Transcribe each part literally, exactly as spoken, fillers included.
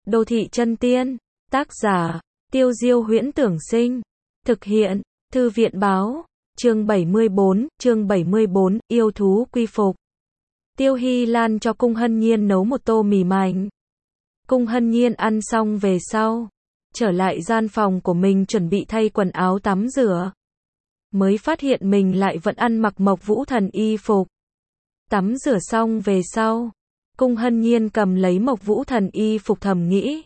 Đô thị chân tiên. Tác giả, Tiêu Diêu Huyễn Tưởng Sinh. Thực hiện, Thư viện Báo. Chương bảy mươi bốn, chương bảy mươi bốn, yêu thú quy phục. Tiêu Hy Lan cho Cung Hân Nhiên nấu một tô mì mạnh. Cung Hân Nhiên ăn xong về sau, trở lại gian phòng của mình chuẩn bị thay quần áo tắm rửa. Mới phát hiện mình lại vẫn ăn mặc Mộc Vũ Thần y phục. Tắm rửa xong về sau, Cung Hân Nhiên cầm lấy Mộc Vũ Thần y phục thầm nghĩ.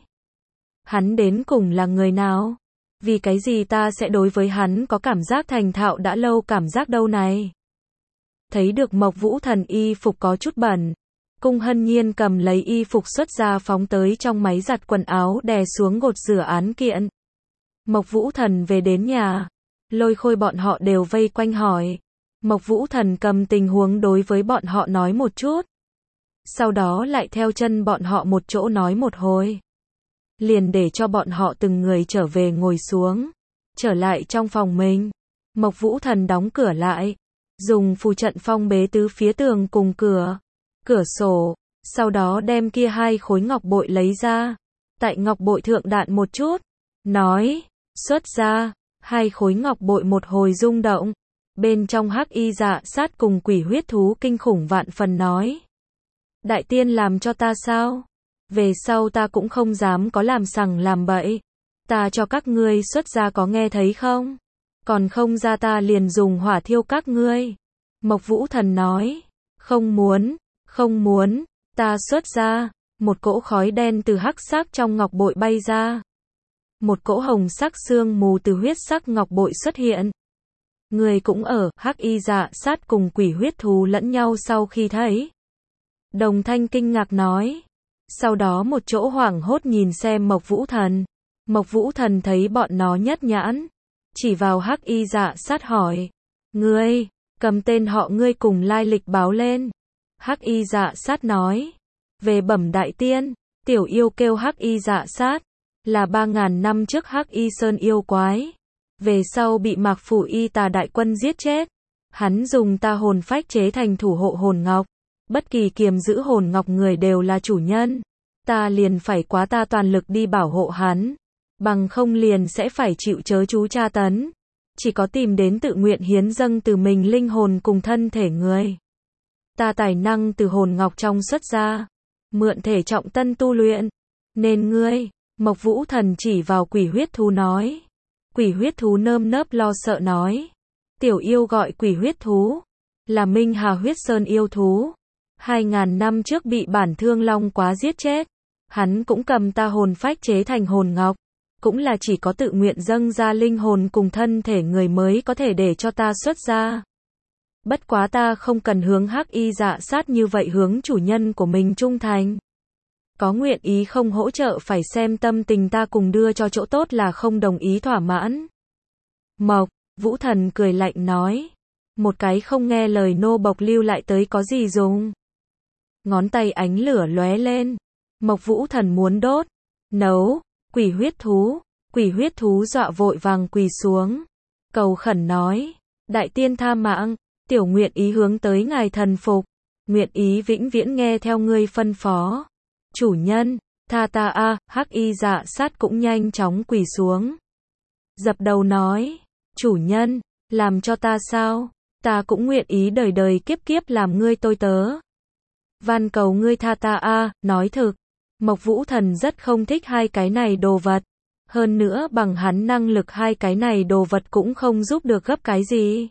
Hắn đến cùng là người nào? Vì cái gì ta sẽ đối với hắn có cảm giác thành thạo đã lâu cảm giác đâu này? Thấy được Mộc Vũ Thần y phục có chút bẩn, Cung Hân Nhiên cầm lấy y phục xuất ra phóng tới trong máy giặt quần áo đè xuống gột rửa án kiện. Mộc Vũ Thần về đến nhà, Lôi Khôi bọn họ đều vây quanh hỏi. Mộc Vũ Thần cầm tình huống đối với bọn họ nói một chút. Sau đó lại theo chân bọn họ một chỗ nói một hồi. Liền để cho bọn họ từng người trở về ngồi xuống. Trở lại trong phòng mình. Mộc Vũ Thần đóng cửa lại. Dùng phù trận phong bế tứ phía tường cùng cửa. Cửa sổ. Sau đó đem kia hai khối ngọc bội lấy ra. Tại ngọc bội thượng đạn một chút. Nói. Xuất ra. Hai khối ngọc bội một hồi rung động. Bên trong hắc y dạ sát cùng quỷ huyết thú kinh khủng vạn phần nói. Đại tiên làm cho ta sao? Về sau ta cũng không dám có làm sằng làm bậy. Ta cho các ngươi xuất ra có nghe thấy không? Còn không ra ta liền dùng hỏa thiêu các ngươi. Mộc Vũ Thần nói. Không muốn, không muốn, ta xuất ra. Một cỗ khói đen từ hắc sắc trong ngọc bội bay ra. Một cỗ hồng sắc sương mù từ huyết sắc ngọc bội xuất hiện. Người cũng ở, hắc y dạ sát cùng quỷ huyết thú lẫn nhau sau khi thấy. Đồng Thanh kinh ngạc nói. Sau đó một chỗ hoảng hốt nhìn xem Mộc Vũ Thần. Mộc Vũ Thần thấy bọn nó nhất nhãn. Chỉ vào hắc y dạ sát hỏi. Ngươi, cầm tên họ ngươi cùng lai lịch báo lên. Hắc y dạ sát nói. Về bẩm đại tiên, tiểu yêu kêu hắc y dạ sát. Là ba ngàn năm trước hắc y sơn yêu quái. Về sau bị Mạc Phủ y tà đại quân giết chết. Hắn dùng ta hồn phách chế thành thủ hộ hồn ngọc. Bất kỳ kiềm giữ hồn ngọc người đều là chủ nhân. Ta liền phải quá ta toàn lực đi bảo hộ hắn. Bằng không liền sẽ phải chịu chớ chú tra tấn. Chỉ có tìm đến tự nguyện hiến dâng từ mình linh hồn cùng thân thể người. Ta tài năng từ hồn ngọc trong xuất ra. Mượn thể trọng tân tu luyện. Nên ngươi, Mộc Vũ Thần chỉ vào quỷ huyết thú nói. Quỷ huyết thú nơm nớp lo sợ nói. Tiểu yêu gọi quỷ huyết thú. Là Minh Hà huyết sơn yêu thú. Hai ngàn năm trước bị bản thương long quá giết chết. Hắn cũng cầm ta hồn phách chế thành hồn ngọc. Cũng là chỉ có tự nguyện dâng ra linh hồn cùng thân thể người mới có thể để cho ta xuất ra. Bất quá ta không cần hướng hắc y dạ sát như vậy hướng chủ nhân của mình trung thành. Có nguyện ý không hỗ trợ phải xem tâm tình ta cùng đưa cho chỗ tốt là không đồng ý thỏa mãn. Mộc Vũ Thần cười lạnh nói. Một cái không nghe lời nô bộc lưu lại tới có gì dùng. Ngón tay ánh lửa lóe lên. Mộc Vũ Thần muốn đốt. Nấu. Quỷ huyết thú. Quỷ huyết thú dọa vội vàng quỳ xuống. Cầu khẩn nói. Đại tiên tha mạng. Tiểu nguyện ý hướng tới ngài thần phục. Nguyện ý vĩnh viễn nghe theo ngươi phân phó. Chủ nhân. Tha ta a. Hắc y dạ sát cũng nhanh chóng quỳ xuống. Dập đầu nói. Chủ nhân. Làm cho ta sao? Ta cũng nguyện ý đời đời kiếp kiếp làm ngươi tôi tớ. Van cầu ngươi tha ta a. Nói thực. Mộc Vũ Thần rất không thích hai cái này đồ vật. Hơn nữa bằng hắn năng lực hai cái này đồ vật cũng không giúp được gấp cái gì.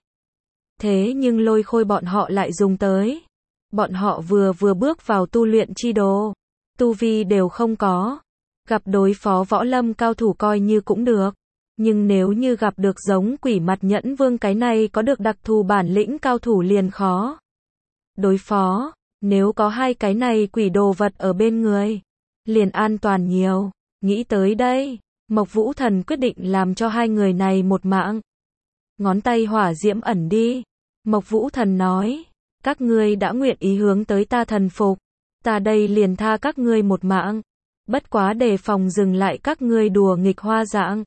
Thế nhưng Lôi Khôi bọn họ lại dùng tới. Bọn họ vừa vừa bước vào tu luyện chi đồ. Tu vi đều không có. Gặp đối phó võ lâm cao thủ coi như cũng được. Nhưng nếu như gặp được giống quỷ mặt nhẫn vương cái này có được đặc thù bản lĩnh cao thủ liền khó. Đối phó. Nếu có hai cái này quỷ đồ vật ở bên người. Liền an toàn nhiều. Nghĩ tới đây. Mộc Vũ Thần quyết định làm cho hai người này một mạng. Ngón tay hỏa diễm ẩn đi. Mộc Vũ Thần nói. Các ngươi đã nguyện ý hướng tới ta thần phục. Ta đây liền tha các ngươi một mạng. Bất quá đề phòng dừng lại các ngươi đùa nghịch hoa dạng.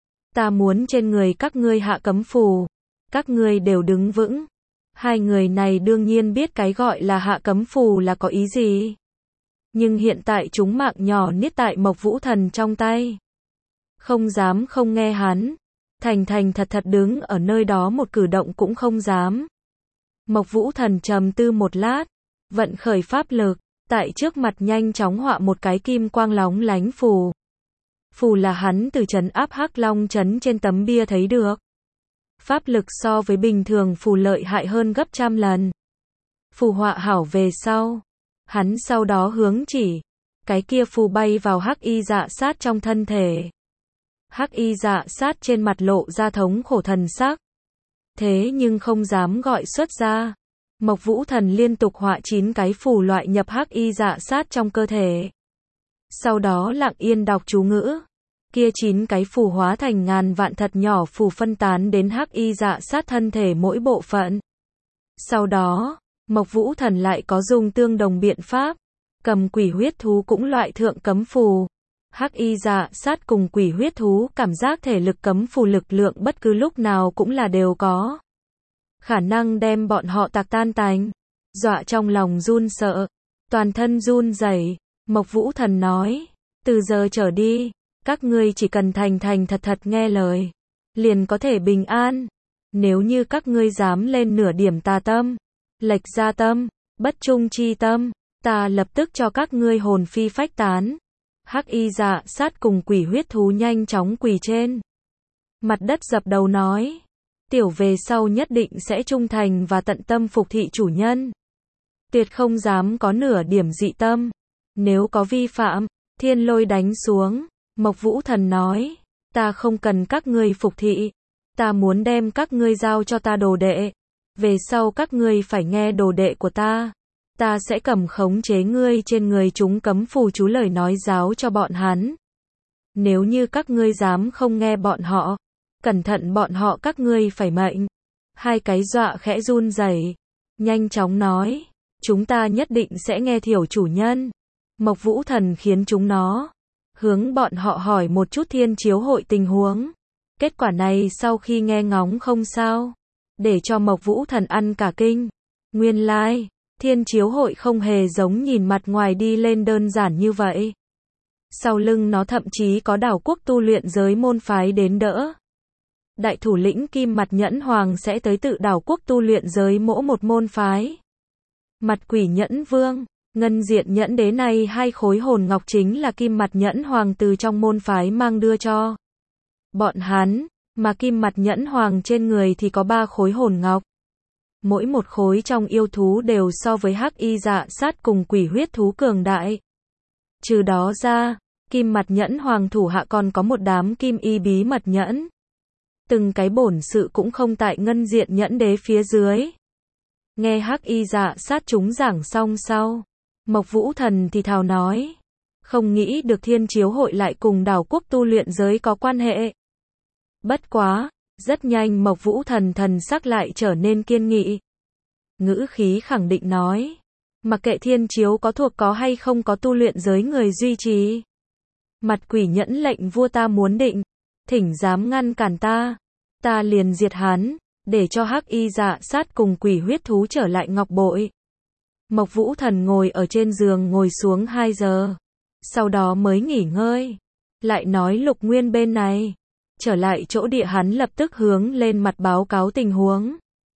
Ta muốn trên người các ngươi hạ cấm phù. Các ngươi đều đứng vững. Hai người này đương nhiên biết cái gọi là hạ cấm phù là có ý gì. Nhưng hiện tại chúng mạng nhỏ niết tại Mộc Vũ Thần trong tay. Không dám không nghe hắn. Thành thành thật thật đứng ở nơi đó một cử động cũng không dám. Mộc Vũ Thần trầm tư một lát. Vận khởi pháp lực. Tại trước mặt nhanh chóng họa một cái kim quang lóng lánh phù. Phù là hắn từ trấn áp Hắc Long trấn trên tấm bia thấy được. Pháp lực so với bình thường phù lợi hại hơn gấp trăm lần. Phù họa hảo về sau. Hắn sau đó hướng chỉ. Cái kia phù bay vào Hắc Y Dạ Sát trong thân thể. Hắc Y Dạ Sát trên mặt lộ ra thống khổ thần sắc. Thế nhưng không dám gọi xuất ra. Mộc Vũ Thần liên tục họa chín cái phù loại nhập Hắc Y Dạ Sát trong cơ thể. Sau đó lặng yên đọc chú ngữ. Kia chín cái phù hóa thành ngàn vạn thật nhỏ phù phân tán đến Hắc Y Dạ Sát thân thể mỗi bộ phận. Sau đó, Mộc Vũ Thần lại có dùng tương đồng biện pháp. Cầm quỷ huyết thú cũng loại thượng cấm phù. Hắc Y Dạ Sát cùng quỷ huyết thú cảm giác thể lực cấm phù lực lượng bất cứ lúc nào cũng là đều có. Khả năng đem bọn họ tạc tan tành. Dọa trong lòng run sợ. Toàn thân run rẩy. Mộc Vũ Thần nói. Từ giờ trở đi. Các ngươi chỉ cần thành thành thật thật nghe lời. Liền có thể bình an. Nếu như các ngươi dám lên nửa điểm tà tâm. Lệch ra tâm. Bất trung chi tâm. Ta lập tức cho các ngươi hồn phi phách tán. Hắc Y Dạ Sát cùng quỷ huyết thú nhanh chóng quỳ trên mặt đất dập đầu nói. Tiểu về sau nhất định sẽ trung thành và tận tâm phục thị chủ nhân. Tuyệt không dám có nửa điểm dị tâm. Nếu có vi phạm, thiên lôi đánh xuống. Mộc Vũ Thần nói. Ta không cần các ngươi phục thị. Ta muốn đem các ngươi giao cho ta đồ đệ. Về sau các ngươi phải nghe đồ đệ của ta. Ta sẽ cầm khống chế ngươi trên người chúng cấm phù chú lời nói giáo cho bọn hắn. Nếu như các ngươi dám không nghe bọn họ, cẩn thận bọn họ các ngươi phải mệnh. Hai cái dọa khẽ run rẩy, nhanh chóng nói, chúng ta nhất định sẽ nghe thiểu chủ nhân. Mộc Vũ Thần khiến chúng nó hướng bọn họ hỏi một chút thiên chiếu hội tình huống. Kết quả này sau khi nghe ngóng không sao, để cho Mộc Vũ Thần ăn cả kinh. Nguyên lai, like, thiên chiếu hội không hề giống nhìn mặt ngoài đi lên đơn giản như vậy. Sau lưng nó thậm chí có đảo quốc tu luyện giới môn phái đến đỡ. Đại thủ lĩnh Kim Mặt Nhẫn Hoàng sẽ tới tự đảo quốc tu luyện giới mỗi một môn phái. Mặt Quỷ Nhẫn Vương, Ngân Diện Nhẫn Đế này hai khối hồn ngọc chính là Kim Mặt Nhẫn Hoàng từ trong môn phái mang đưa cho bọn hắn, mà Kim Mặt Nhẫn Hoàng trên người thì có ba khối hồn ngọc. Mỗi một khối trong yêu thú đều so với Hắc Y Dạ Sát cùng quỷ huyết thú cường đại. Trừ đó ra, Kim Mặt Nhẫn Hoàng thủ hạ còn có một đám kim y bí mật nhẫn. Từng cái bổn sự cũng không tại Ngân Diện Nhẫn Đế phía dưới. Nghe Hắc Y Dạ Sát chúng giảng xong sau, Mộc Vũ Thần thì thào nói, không nghĩ được thiên chiếu hội lại cùng đảo quốc tu luyện giới có quan hệ. Bất quá, rất nhanh Mộc Vũ Thần thần sắc lại trở nên kiên nghị. Ngữ khí khẳng định nói, mặc kệ thiên chiếu có thuộc có hay không có tu luyện giới người duy trì. Mặt Quỷ Nhẫn lệnh vua ta muốn định, thỉnh dám ngăn cản ta, ta liền diệt hắn, để cho Hắc Y Dạ Sát cùng quỷ huyết thú trở lại ngọc bội. Mộc Vũ Thần ngồi ở trên giường ngồi xuống hai giờ, sau đó mới nghỉ ngơi. Lại nói Lục Nguyên bên này, trở lại chỗ địa hắn lập tức hướng lên mặt báo cáo tình huống.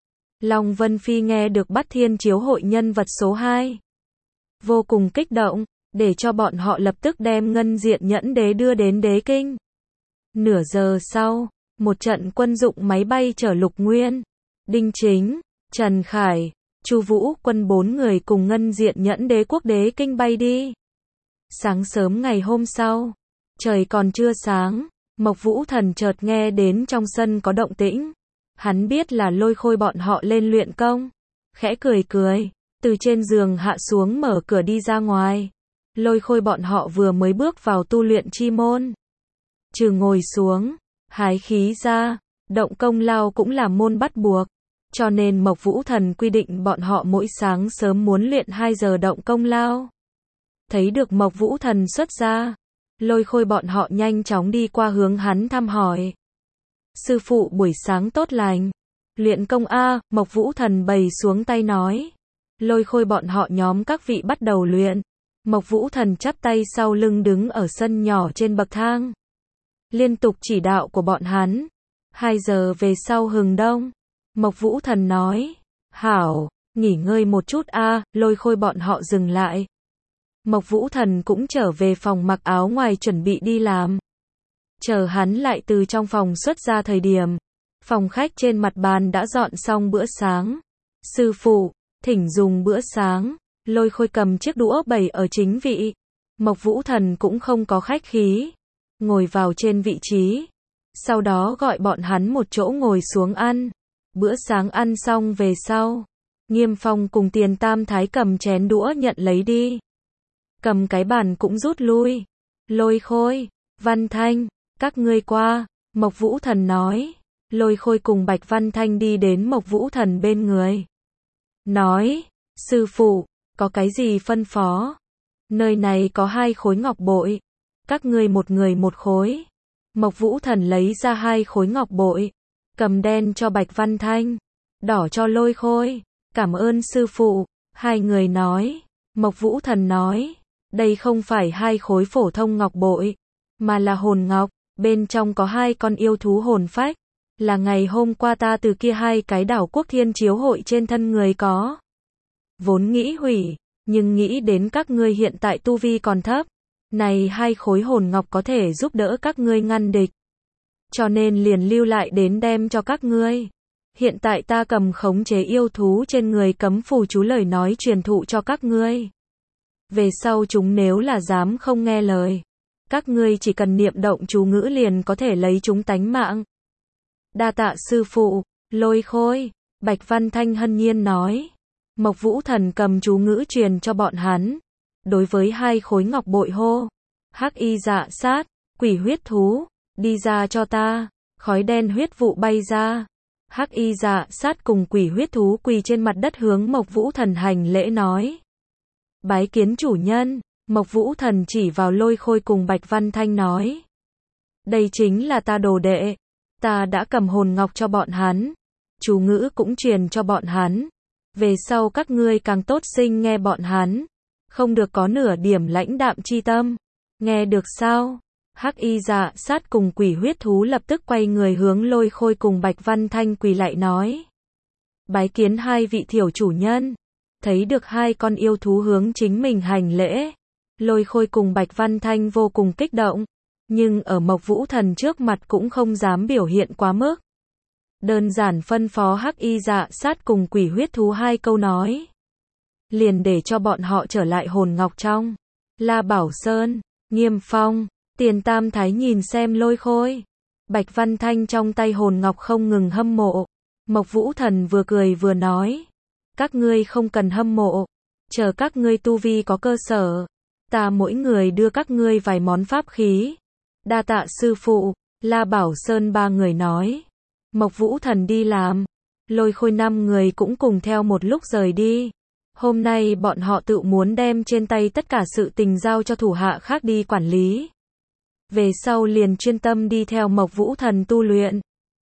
Long Vân Phi nghe được bắt thiên chiếu hội nhân vật số hai. Vô cùng kích động, để cho bọn họ lập tức đem Ngân Diện Nhẫn Đế đưa đến đế kinh. Nửa giờ sau, một trận quân dụng máy bay chở Lục Nguyên, Đinh Chính, Trần Khải, Chu Vũ quân bốn người cùng Ngân Diện Nhẫn Đế quốc đế kinh bay đi. Sáng sớm ngày hôm sau, trời còn chưa sáng, Mộc Vũ Thần chợt nghe đến trong sân có động tĩnh. Hắn biết là Lôi Khôi bọn họ lên luyện công. Khẽ cười cười, từ trên giường hạ xuống mở cửa đi ra ngoài. Lôi Khôi bọn họ vừa mới bước vào tu luyện chi môn. Trừ ngồi xuống, hái khí ra, động công lao cũng là môn bắt buộc. Cho nên Mộc Vũ Thần quy định bọn họ mỗi sáng sớm muốn luyện hai giờ động công lao. Thấy được Mộc Vũ Thần xuất ra, Lôi Khôi bọn họ nhanh chóng đi qua hướng hắn thăm hỏi. Sư phụ buổi sáng tốt lành. Luyện công a, Mộc Vũ Thần bày xuống tay nói. Lôi Khôi bọn họ nhóm các vị bắt đầu luyện. Mộc Vũ Thần chắp tay sau lưng đứng ở sân nhỏ trên bậc thang. Liên tục chỉ đạo của bọn hắn. Hai giờ về sau hừng đông. Mộc Vũ Thần nói. Hảo, nghỉ ngơi một chút a. Lôi Khôi bọn họ dừng lại. Mộc Vũ Thần cũng trở về phòng mặc áo ngoài chuẩn bị đi làm. Chờ hắn lại từ trong phòng xuất ra thời điểm. Phòng khách trên mặt bàn đã dọn xong bữa sáng. Sư phụ, thỉnh dùng bữa sáng. Lôi Khôi cầm chiếc đũa bày ở chính vị. Mộc Vũ Thần cũng không có khách khí. Ngồi vào trên vị trí. Sau đó gọi bọn hắn một chỗ ngồi xuống ăn. Bữa sáng ăn xong về sau. Nghiêm Phong cùng Tiền Tam Thái cầm chén đũa nhận lấy đi. Cầm cái bàn cũng rút lui. Lôi Khôi, Văn Thanh, các ngươi qua. Mộc Vũ Thần nói. Lôi Khôi cùng Bạch Văn Thanh đi đến Mộc Vũ Thần bên người. Nói, sư phụ, có cái gì phân phó? Nơi này có hai khối ngọc bội. Các ngươi một người một khối. Mộc Vũ Thần lấy ra hai khối ngọc bội. Cầm đen cho Bạch Văn Thanh. Đỏ cho Lôi Khôi. Cảm ơn sư phụ. Hai người nói. Mộc Vũ Thần nói. Đây không phải hai khối phổ thông ngọc bội. Mà là hồn ngọc. Bên trong có hai con yêu thú hồn phách. Là ngày hôm qua ta từ kia hai cái đảo quốc thiên chiếu hội trên thân người có. Vốn nghĩ hủy. Nhưng nghĩ đến các ngươi hiện tại tu vi còn thấp. Này hai khối hồn ngọc có thể giúp đỡ các ngươi ngăn địch. Cho nên liền lưu lại đến đem cho các ngươi. Hiện tại ta cầm khống chế yêu thú trên người cấm phù chú lời nói truyền thụ cho các ngươi. Về sau chúng nếu là dám không nghe lời. Các ngươi chỉ cần niệm động chú ngữ liền có thể lấy chúng tánh mạng. Đa tạ sư phụ, Lôi Khôi, Bạch Văn Thanh hân nhiên nói. Mộc Vũ Thần cầm chú ngữ truyền cho bọn hắn. Đối với hai khối ngọc bội hô. Hắc y dạ sát, quỷ huyết thú, đi ra cho ta. Khói đen huyết vụ bay ra. Hắc y dạ sát cùng quỷ huyết thú quỳ trên mặt đất hướng Mộc Vũ Thần hành lễ nói. Bái kiến chủ nhân. Mộc Vũ Thần chỉ vào Lôi Khôi cùng Bạch Văn Thanh nói. Đây chính là ta đồ đệ. Ta đã cầm hồn ngọc cho bọn hắn. Chú ngữ cũng truyền cho bọn hắn. Về sau các ngươi càng tốt sinh nghe bọn hắn. Không được có nửa điểm lãnh đạm chi tâm. Nghe được sao? Hắc y dạ sát cùng quỷ huyết thú lập tức quay người hướng Lôi Khôi cùng Bạch Văn Thanh quỳ lại nói. Bái kiến hai vị thiểu chủ nhân. Thấy được hai con yêu thú hướng chính mình hành lễ. Lôi Khôi cùng Bạch Văn Thanh vô cùng kích động. Nhưng ở Mộc Vũ Thần trước mặt cũng không dám biểu hiện quá mức. Đơn giản phân phó Hắc y dạ sát cùng quỷ huyết thú hai câu nói. Liền để cho bọn họ trở lại hồn ngọc trong. La Bảo Sơn, Nghiêm Phong, Tiền Tam Thái nhìn xem Lôi Khôi. Bạch Văn Thanh trong tay hồn ngọc không ngừng hâm mộ. Mộc Vũ Thần vừa cười vừa nói. Các ngươi không cần hâm mộ. Chờ các ngươi tu vi có cơ sở. Ta mỗi người đưa các ngươi vài món pháp khí. Đa tạ sư phụ, La Bảo Sơn ba người nói. Mộc Vũ Thần đi làm. Lôi Khôi năm người cũng cùng theo một lúc rời đi. Hôm nay bọn họ tự muốn đem trên tay tất cả sự tình giao cho thủ hạ khác đi quản lý. Về sau liền chuyên tâm đi theo Mộc Vũ Thần tu luyện.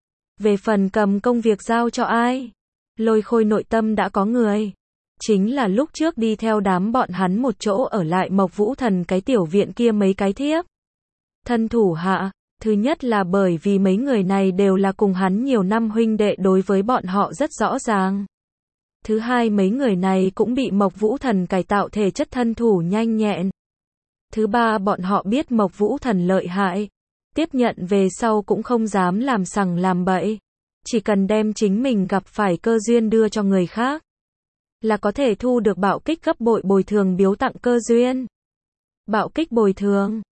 Về phần cầm công việc giao cho ai? Lôi Khôi nội tâm đã có người. Chính là lúc trước đi theo đám bọn hắn một chỗ ở lại Mộc Vũ Thần cái tiểu viện kia mấy cái thiếp. Thân thủ hạ, thứ nhất là bởi vì mấy người này đều là cùng hắn nhiều năm huynh đệ đối với bọn họ rất rõ ràng. Thứ hai mấy người này cũng bị Mộc Vũ Thần cải tạo thể chất thân thủ nhanh nhẹn. Thứ ba bọn họ biết Mộc Vũ Thần lợi hại. Tiếp nhận về sau cũng không dám làm sằng làm bậy. Chỉ cần đem chính mình gặp phải cơ duyên đưa cho người khác. Là có thể thu được bạo kích gấp bội bồi thường biếu tặng cơ duyên. Bạo kích bồi thường.